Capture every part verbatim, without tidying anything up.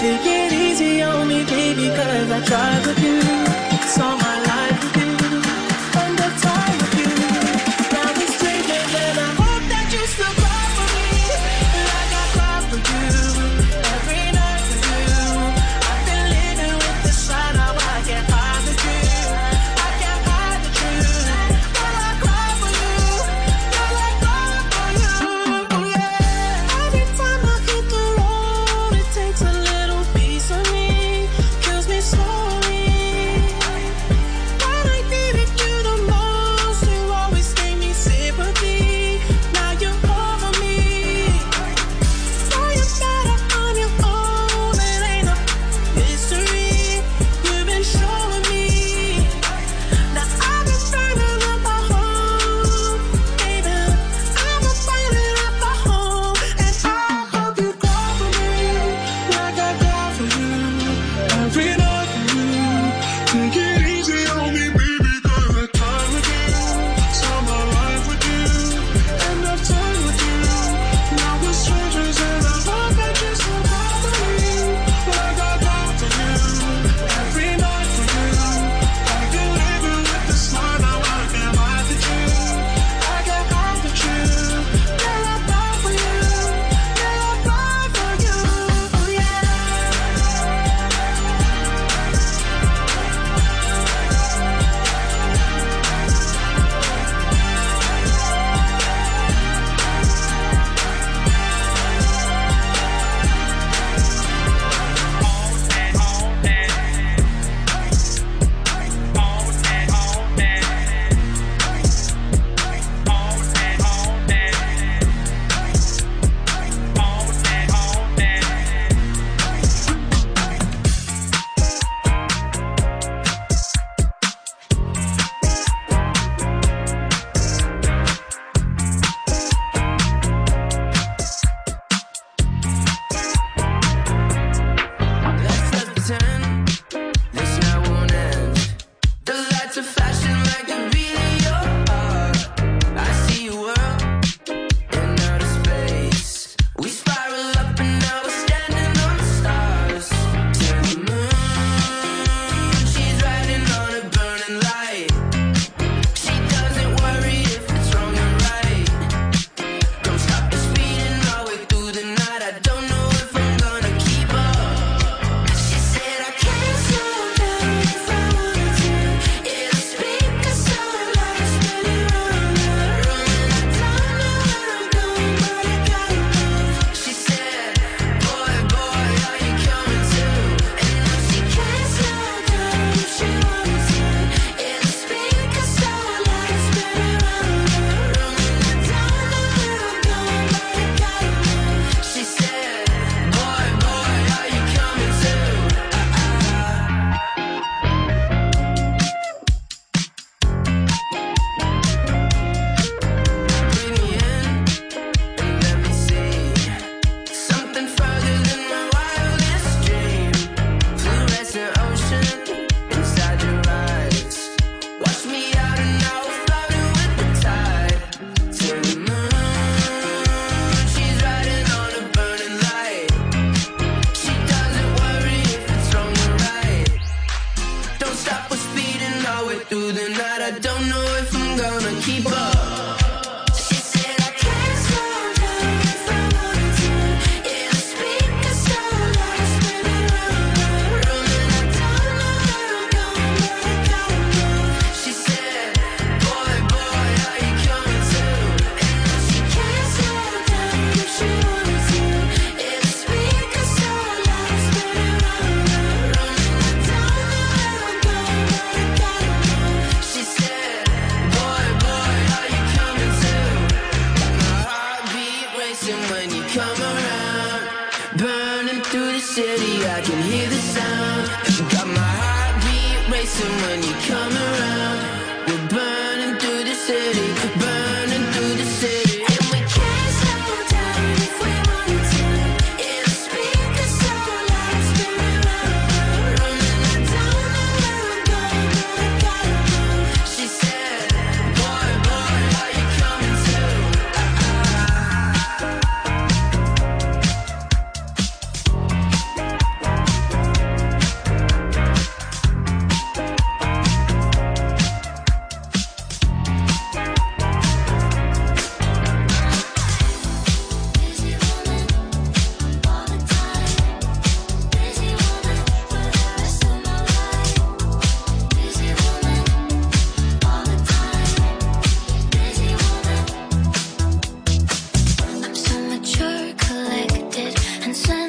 Take it easy on me, baby, cause I tried with you. Saw my life with you, under time with you. Now we're strangers and I hope that you still cry for me, like I cry for you, every night for you. I've been living with this side, now I can't hide the truth. I can't hide the truth. Girl, I cry for you, girl, I cry for you, oh yeah. Every time I hit the road, it takes a little piece of me, kills me slowly. When I needed you the most, you always gave me sympathy. Now you're over me. Now you're better on your own, it ain't a mystery. You've been showing me. Now I've been burning up my home, baby. I've been burning up my home, and I hope you cry for me, like I cry for you, every night for you. Take it easy on me, baby, cause I tried with you. Saw my life with you, end of time with you. Now we're strangers and I hope that you still cry for me, like I cry for you, every night for you. I've been living with this lie, now I can't hide the truth. I can't hide the truth. Girl, I cry for you, girl, I cry for you, oh yeah. Let's just pretend this night won't end. The lights are flashing like the beat of your heart. I see you world in outer space. We spiral up and now we're standing on the stars. To the moon, she's riding on a burning light. She doesn't worry if it's wrong or right. Don't stop the speeding all the way through the night. I don't know if I'm gonna keep up. She said I can't slow down if I wanted to. It'll speak a song like a spinning round the room, and I don't know where I'm going, but I gotta move. She said, boy, boy, are you coming too? And now she can't slow down if she wanted to. It'll speak a song like a spinning round the room, and I don't know where I'm going, but I gotta move. She said, boy, boy, are you coming too? Bring me in and let me see something further than my wildest dream. Fluorescent ocean inside your eyes. Watch me out and I will floating with the tide. To the moon, she's riding on a burning light. She doesn't worry if it's wrong or right. Don't stop us speeding all the way through the night. I don't know if I'm gonna keep up. She said I can't slow down if I wanted to. It'll speak a song like a spinning round the room, and I don't know where I'm going, but I gotta move. She said, boy, boy, are you coming too? And now she can't slow down if she wanted to. It'll speak a song like a spinning round the room, and I don't know where I'm going, but I gotta move. She said, boy, boy, are you coming too? Got my heartbeat racing when you come around. Burning through the city, I can hear the sound. Got my heartbeat racing when you come around. We're burning through the city, burning through the city. And we can't slow down if we wanted to. It'll speak a song like a spinning round the room, and I don't know where I'm going, but I gotta move. She said, boy, boy, are you coming too?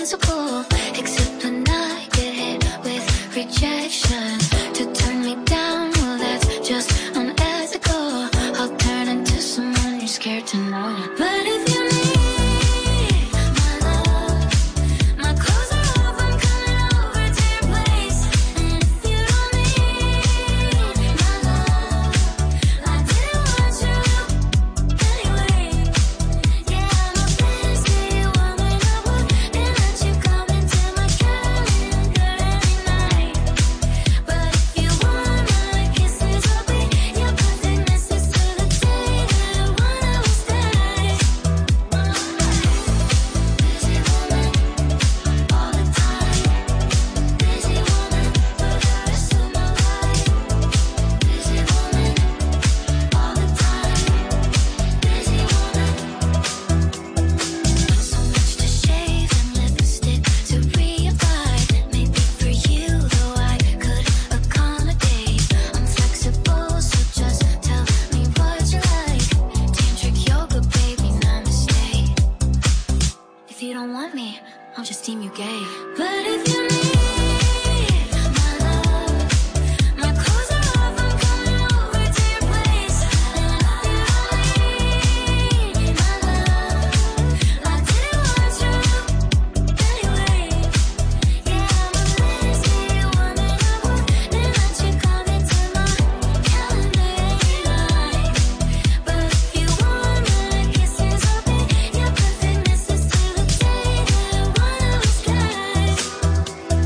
so cool, except when I get hit with rejection. To turn me down, well that's just unethical. I'll turn into someone you're scared to know. But if you need my love, my clothes are off, I'm coming over to your place. And if you don't need my love, I didn't want you anyway. Yeah, I'm a busy woman, I wouldn't let you come into my calendar every night. But if you want my kisses, I'll be your perfect missus to the day that one of us dies. Busy woman, all the time. Busy woman, for the rest of my life. Busy woman, all the time. Busy woman. So much to shave and lipstick to reapply. Maybe for you, though I could accommodate. I'm flexible, so just tell me what you like. Tantric yoga, baby, namaste. If you don't want me, I'll just deem you gay. But if you need my love, my clothes are off, I'm coming over to your place. And if you don't need my love, I didn't want you anyway. Yeah, I'm a busy woman, I wouldn't let you come into my calendar every night. But if you want my kisses, I'll be your perfect missus to the day that one of us dies.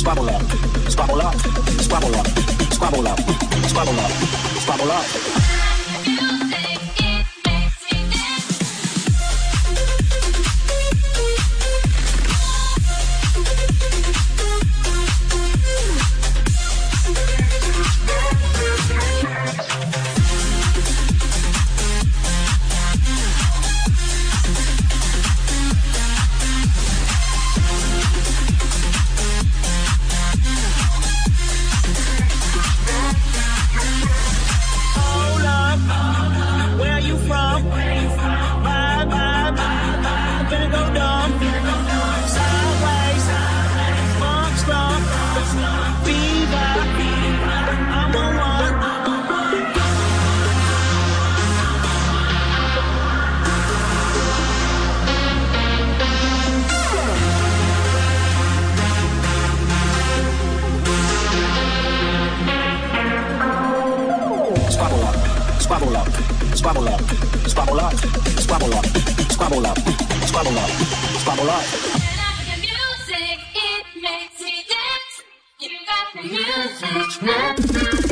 squabble up, squabble up, squabble up, squabble up, squabble up, squabble up. Squabble up, squabble up, squabble up, squabble up, squabble up, squabble up, squabble up. Music, it makes me dance. You got the music.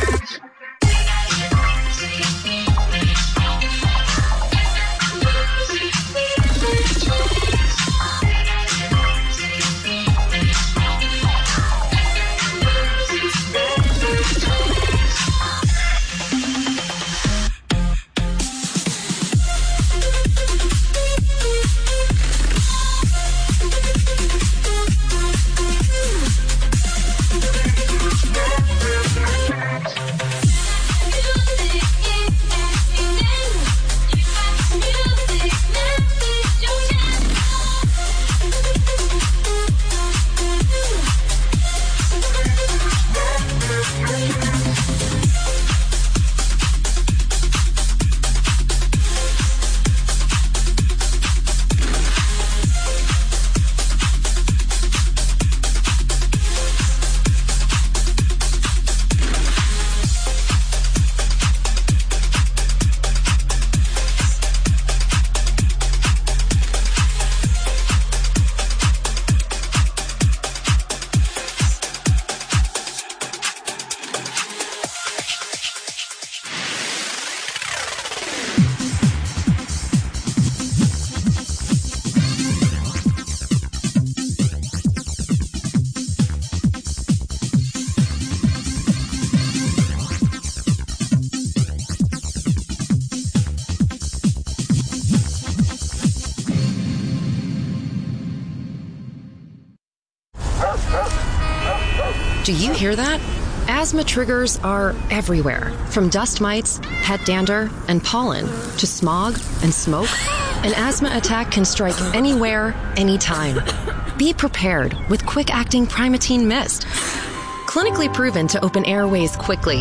Do you hear that? Asthma triggers are everywhere, from dust mites, pet dander, and pollen, to smog and smoke. An asthma attack can strike anywhere, anytime. Be prepared with quick-acting Primatene Mist. Clinically proven to open airways quickly.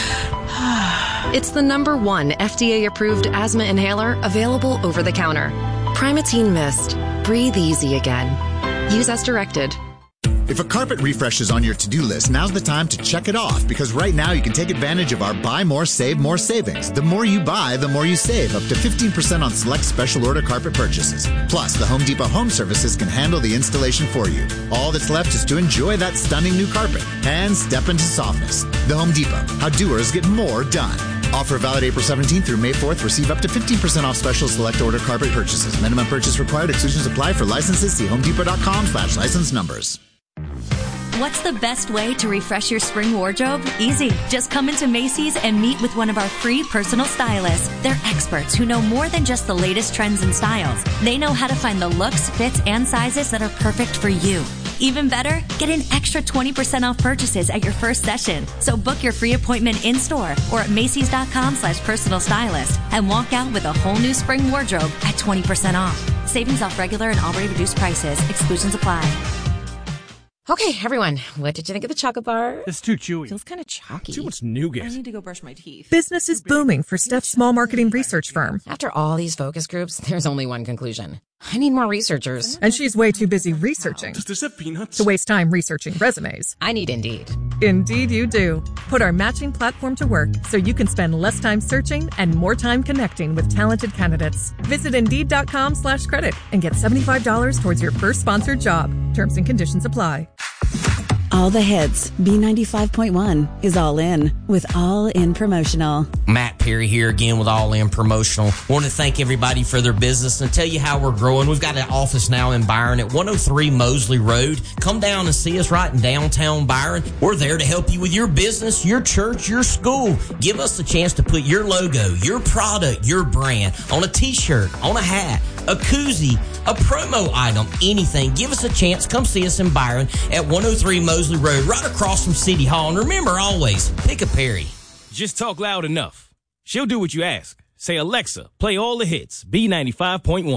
It's the number one F D A-approved asthma inhaler available over the counter. Primatene Mist. Breathe easy again. Use as directed. If a carpet refresh is on your to-do list, now's the time to check it off, because right now you can take advantage of our Buy More, Save More savings. The more you buy, the more you save, up to fifteen percent on select special order carpet purchases. Plus, the Home Depot Home Services can handle the installation for you. All that's left is to enjoy that stunning new carpet and step into softness. The Home Depot, how doers get more done. Offer valid April seventeenth through May fourth. Receive up to fifteen percent off special select order carpet purchases. Minimum purchase required. Exclusions apply. For licenses, see homedepot.com slash license numbers. What's the best way to refresh your spring wardrobe? Easy. Just come into Macy's and meet with one of our free personal stylists. They're experts who know more than just the latest trends and styles. They know how to find the looks, fits, and sizes that are perfect for you. Even better, get an extra twenty percent off purchases at your first session. So book your free appointment in-store or at Macy's.com slash personal stylist and walk out with a whole new spring wardrobe at twenty percent off. Savings off regular and already reduced prices. Exclusions apply. Okay, everyone, what did you think of the chocolate bar? It's too chewy. Feels kind of chalky. Too much nougat. I need to go brush my teeth. Business is booming for Steph's small marketing research firm. After all these focus groups, there's only one conclusion. I need more researchers. And she's way too busy researching Does this have peanuts? to waste time researching resumes. I need Indeed. Indeed you do. Put our matching platform to work so you can spend less time searching and more time connecting with talented candidates. Visit Indeed.com slash credit and get seventy-five dollars towards your first sponsored job. Terms and conditions apply. All the hits. B ninety-five point one is all in with All In Promotional. Matt Perry here again with All In Promotional. Want to thank everybody for their business and tell you how we're growing. We've got an office now in Byron at one oh three Mosley Road. Come down and see us right in downtown Byron. We're there to help you with your business, your church, your school. Give us the chance to put your logo, your product, your brand on a t-shirt, on a hat, a koozie, a promo item, anything. Give us a chance. Come see us in Byron at one oh three Mosley Road, right across from City Hall. And remember, always, pick a Perry. Just talk loud enough. She'll do what you ask. Say, Alexa, play all the hits. B ninety-five point one.